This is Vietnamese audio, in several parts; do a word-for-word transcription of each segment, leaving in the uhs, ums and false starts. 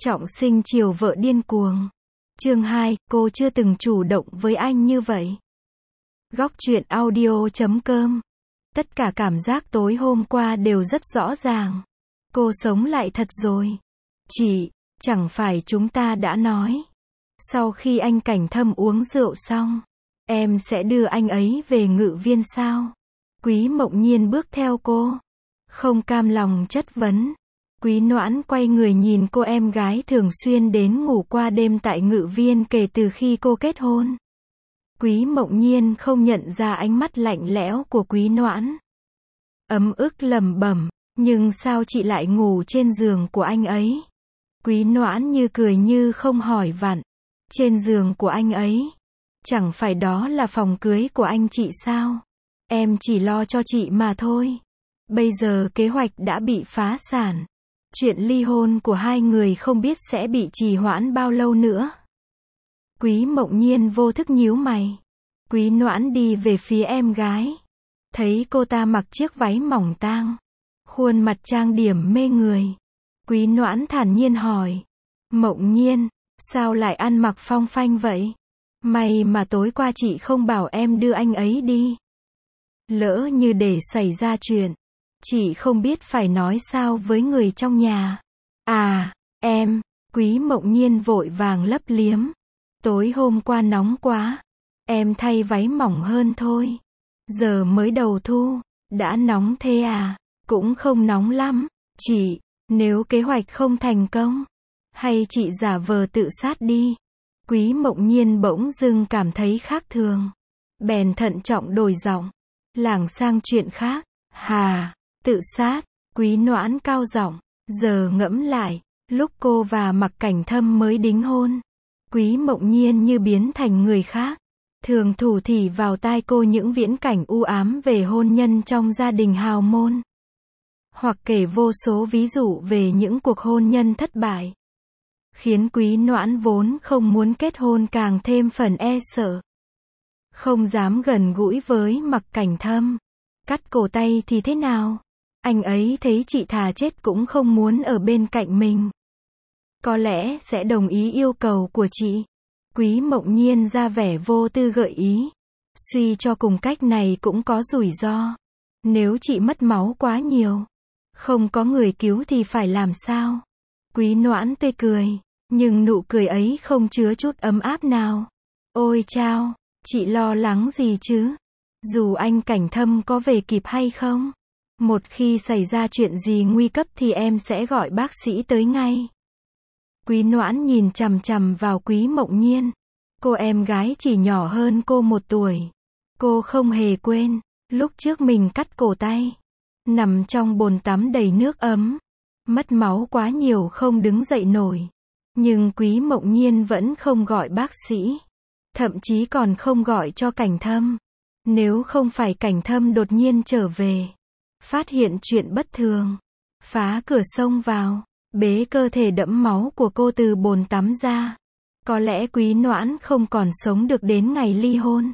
Trọng sinh chiều vợ điên cuồng. Chương hai, cô chưa từng chủ động với anh như vậy. Góc truyện audio chấm com. Tất cả cảm giác tối hôm qua đều rất rõ ràng. Cô sống lại thật rồi. Chị, chẳng phải chúng ta đã nói. Sau khi anh Cảnh Thâm uống rượu xong, em sẽ đưa anh ấy về Ngự Viên sao? Quý Mộng Nhiên bước theo cô. Không cam lòng chất vấn. Quý Noãn quay người nhìn cô em gái thường xuyên đến ngủ qua đêm tại Ngự Viên kể từ khi cô kết hôn. Quý Mộng Nhiên không nhận ra ánh mắt lạnh lẽo của Quý Noãn. Ấm ức lẩm bẩm, nhưng sao chị lại ngủ trên giường của anh ấy? Quý Noãn như cười như không hỏi vặn. Trên giường của anh ấy? Chẳng phải đó là phòng cưới của anh chị sao? Em chỉ lo cho chị mà thôi. Bây giờ kế hoạch đã bị phá sản. Chuyện ly hôn của hai người không biết sẽ bị trì hoãn bao lâu nữa. Quý Mộng Nhiên vô thức nhíu mày. Quý Noãn đi về phía em gái. Thấy cô ta mặc chiếc váy mỏng tang. Khuôn mặt trang điểm mê người. Quý Noãn thản nhiên hỏi. Mộng Nhiên, sao lại ăn mặc phong phanh vậy? May mà tối qua chị không bảo em đưa anh ấy đi. Lỡ như để xảy ra chuyện, chị không biết phải nói sao với người trong nhà. À, em, Quý Mộng Nhiên vội vàng lấp liếm. Tối hôm qua nóng quá. Em thay váy mỏng hơn thôi. Giờ mới đầu thu, đã nóng thế à? Cũng không nóng lắm. Chị, nếu kế hoạch không thành công, hay chị giả vờ tự sát đi. Quý Mộng Nhiên bỗng dưng cảm thấy khác thường. Bèn thận trọng đổi giọng. Lảng sang chuyện khác. Hà, tự sát. Quý Noãn cao giọng. Giờ ngẫm lại, lúc cô và Mạc Cảnh Thâm mới đính hôn, Quý Mộng Nhiên như biến thành người khác. Thường thủ thỉ vào tai cô những viễn cảnh u ám về hôn nhân trong gia đình hào môn. Hoặc kể vô số ví dụ về những cuộc hôn nhân thất bại. Khiến Quý Noãn vốn không muốn kết hôn càng thêm phần e sợ. Không dám gần gũi với Mạc Cảnh Thâm. Cắt cổ tay thì thế nào? Anh ấy thấy chị thà chết cũng không muốn ở bên cạnh mình. Có lẽ sẽ đồng ý yêu cầu của chị. Quý Mộng Nhiên ra vẻ vô tư gợi ý. Suy cho cùng cách này cũng có rủi ro. Nếu chị mất máu quá nhiều, không có người cứu thì phải làm sao? Quý Noãn tươi cười, nhưng nụ cười ấy không chứa chút ấm áp nào. Ôi chao, chị lo lắng gì chứ? Dù anh Cảnh Thâm có về kịp hay không, một khi xảy ra chuyện gì nguy cấp thì em sẽ gọi bác sĩ tới ngay. Quý Noãn nhìn chằm chằm vào Quý Mộng Nhiên. Cô em gái chỉ nhỏ hơn cô một tuổi. Cô không hề quên, lúc trước mình cắt cổ tay, nằm trong bồn tắm đầy nước ấm, mất máu quá nhiều không đứng dậy nổi. Nhưng Quý Mộng Nhiên vẫn không gọi bác sĩ. Thậm chí còn không gọi cho Cảnh Thâm. Nếu không phải Cảnh Thâm đột nhiên trở về, phát hiện chuyện bất thường, phá cửa xông vào, bế cơ thể đẫm máu của cô từ bồn tắm ra, có lẽ Quý Noãn không còn sống được đến ngày ly hôn.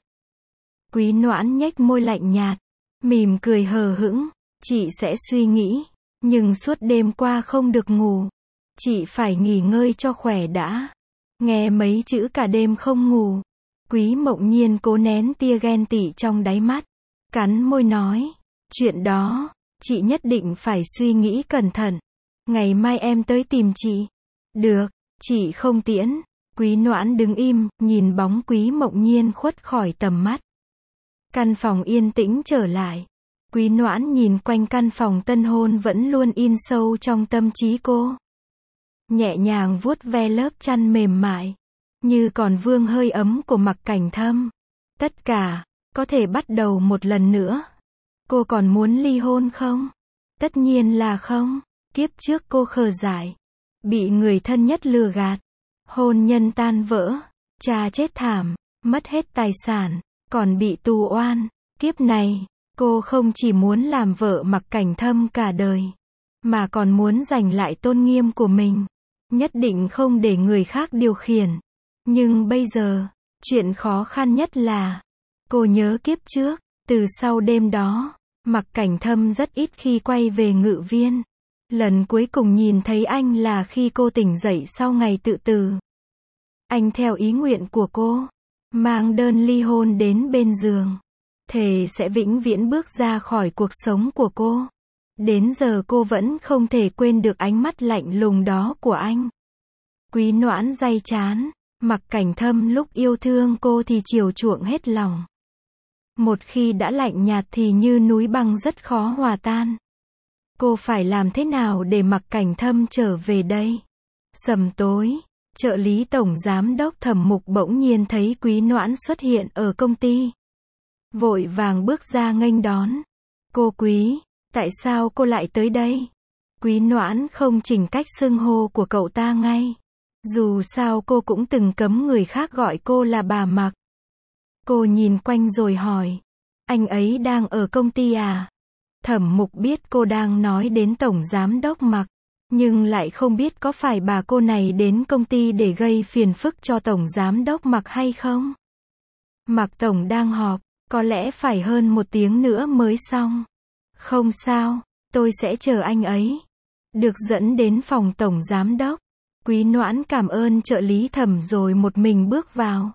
Quý Noãn nhếch môi lạnh nhạt, mỉm cười hờ hững. Chị sẽ suy nghĩ, nhưng suốt đêm qua không được ngủ. Chị phải nghỉ ngơi cho khỏe đã. Nghe mấy chữ cả đêm không ngủ. Quý Mộng Nhiên cố nén tia ghen tị trong đáy mắt. Cắn môi nói. Chuyện đó, chị nhất định phải suy nghĩ cẩn thận. Ngày mai em tới tìm chị. Được, chị không tiễn. Quý Noãn đứng im, nhìn bóng Quý Mộng Nhiên khuất khỏi tầm mắt. Căn phòng yên tĩnh trở lại. Quý Noãn nhìn quanh căn phòng tân hôn vẫn luôn in sâu trong tâm trí cô. Nhẹ nhàng vuốt ve lớp chăn mềm mại, như còn vương hơi ấm của Mạc Cảnh Thâm. Tất cả, có thể bắt đầu một lần nữa. Cô còn muốn ly hôn không? Tất nhiên là không. Kiếp trước cô khờ dại, bị người thân nhất lừa gạt, hôn nhân tan vỡ, cha chết thảm, mất hết tài sản, còn bị tù oan. Kiếp này, cô không chỉ muốn làm vợ Mạc Cảnh Thâm cả đời, mà còn muốn giành lại tôn nghiêm của mình. Nhất định không để người khác điều khiển. Nhưng bây giờ, chuyện khó khăn nhất là, cô nhớ kiếp trước, từ sau đêm đó, Mạc Cảnh Thâm rất ít khi quay về Ngự Viên. Lần cuối cùng nhìn thấy anh là khi cô tỉnh dậy sau ngày tự tử. Anh theo ý nguyện của cô, mang đơn ly hôn đến bên giường, thề sẽ vĩnh viễn bước ra khỏi cuộc sống của cô. Đến giờ cô vẫn không thể quên được ánh mắt lạnh lùng đó của anh. Quý Noãn day chán, Mặc Cảnh Thâm lúc yêu thương cô thì chiều chuộng hết lòng. Một khi đã lạnh nhạt thì như núi băng rất khó hòa tan. Cô phải làm thế nào để Mặc Cảnh Thâm trở về đây? Sầm tối, trợ lý tổng giám đốc Thẩm Mục bỗng nhiên thấy Quý Noãn xuất hiện ở công ty. Vội vàng bước ra nghênh đón. Cô Quý, tại sao cô lại tới đây? Quý Noãn không chỉnh cách xưng hô của cậu ta ngay. Dù sao cô cũng từng cấm người khác gọi cô là bà Mặc. Cô nhìn quanh rồi hỏi. Anh ấy đang ở công ty à? Thẩm Mục biết cô đang nói đến tổng giám đốc Mặc, nhưng lại không biết có phải bà cô này đến công ty để gây phiền phức cho tổng giám đốc Mặc hay không. Mặc tổng đang họp, có lẽ phải hơn một tiếng nữa mới xong. Không sao, tôi sẽ chờ anh ấy. Được dẫn đến phòng tổng giám đốc, Quý Noãn cảm ơn trợ lý Thẩm rồi một mình bước vào.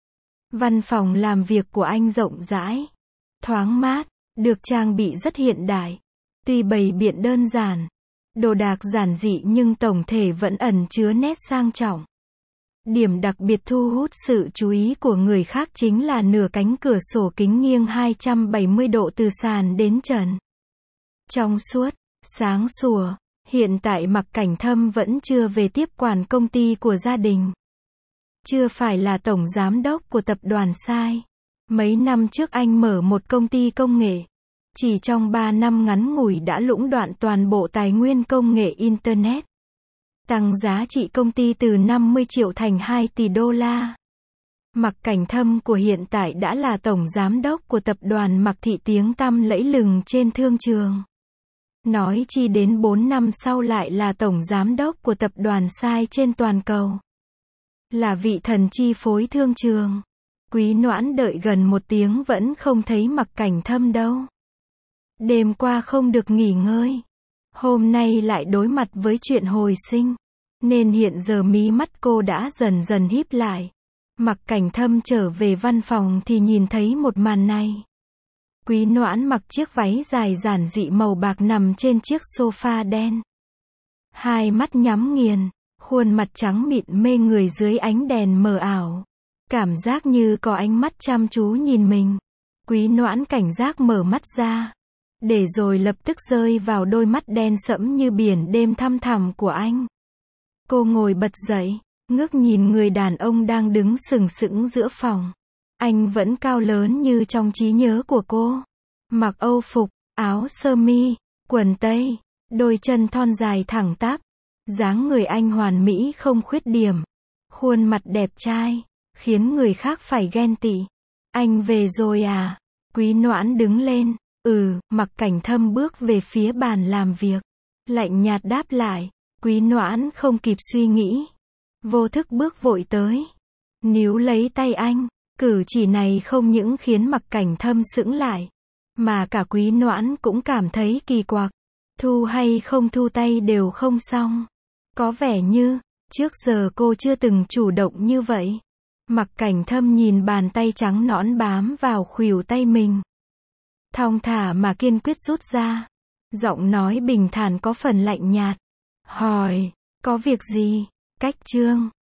Văn phòng làm việc của anh rộng rãi, thoáng mát, được trang bị rất hiện đại. Tuy bày biện đơn giản, đồ đạc giản dị nhưng tổng thể vẫn ẩn chứa nét sang trọng. Điểm đặc biệt thu hút sự chú ý của người khác chính là nửa cánh cửa sổ kính nghiêng hai trăm bảy mươi độ từ sàn đến trần. Trong suốt, sáng sủa, hiện tại Mặc Cảnh Thâm vẫn chưa về tiếp quản công ty của gia đình. Chưa phải là tổng giám đốc của tập đoàn Sai. Mấy năm trước anh mở một công ty công nghệ. Chỉ trong ba năm ngắn ngủi đã lũng đoạn toàn bộ tài nguyên công nghệ Internet. Tăng giá trị công ty từ năm mươi triệu thành hai tỷ đô la. Mặc Cảnh Thâm của hiện tại đã là tổng giám đốc của tập đoàn Mặc Thị tiếng tăm lẫy lừng trên thương trường. Nói chi đến bốn năm sau lại là tổng giám đốc của tập đoàn Sai trên toàn cầu. Là vị thần chi phối thương trường. Quý Noãn đợi gần một tiếng vẫn không thấy Mặc Cảnh Thâm đâu. Đêm qua không được nghỉ ngơi. Hôm nay lại đối mặt với chuyện hồi sinh. Nên hiện giờ mí mắt cô đã dần dần híp lại. Mặc Cảnh Thâm trở về văn phòng thì nhìn thấy một màn này. Quý Noãn mặc chiếc váy dài giản dị màu bạc nằm trên chiếc sofa đen. Hai mắt nhắm nghiền, khuôn mặt trắng mịn mê người dưới ánh đèn mờ ảo. Cảm giác như có ánh mắt chăm chú nhìn mình. Quý Noãn cảnh giác mở mắt ra. Để rồi lập tức rơi vào đôi mắt đen sẫm như biển đêm thăm thẳm của anh. Cô ngồi bật dậy, ngước nhìn người đàn ông đang đứng sừng sững giữa phòng. Anh vẫn cao lớn như trong trí nhớ của cô. Mặc âu phục, áo sơ mi, quần tây, đôi chân thon dài thẳng tắp. Dáng người anh hoàn mỹ không khuyết điểm. Khuôn mặt đẹp trai, khiến người khác phải ghen tị. Anh về rồi à? Quý Noãn đứng lên. Ừ, Mặc Cảnh Thâm bước về phía bàn làm việc. Lạnh nhạt đáp lại. Quý Noãn không kịp suy nghĩ. Vô thức bước vội tới. Níu lấy tay anh. Cử chỉ này không những khiến Mặc Cảnh Thâm sững lại, mà cả Quý Noãn cũng cảm thấy kỳ quặc. Thu hay không thu tay đều không xong. Có vẻ như, trước giờ cô chưa từng chủ động như vậy. Mặc Cảnh Thâm nhìn bàn tay trắng nõn bám vào khuỷu tay mình. Thong thả mà kiên quyết rút ra. Giọng nói bình thản có phần lạnh nhạt. Hỏi, có việc gì? Cách chương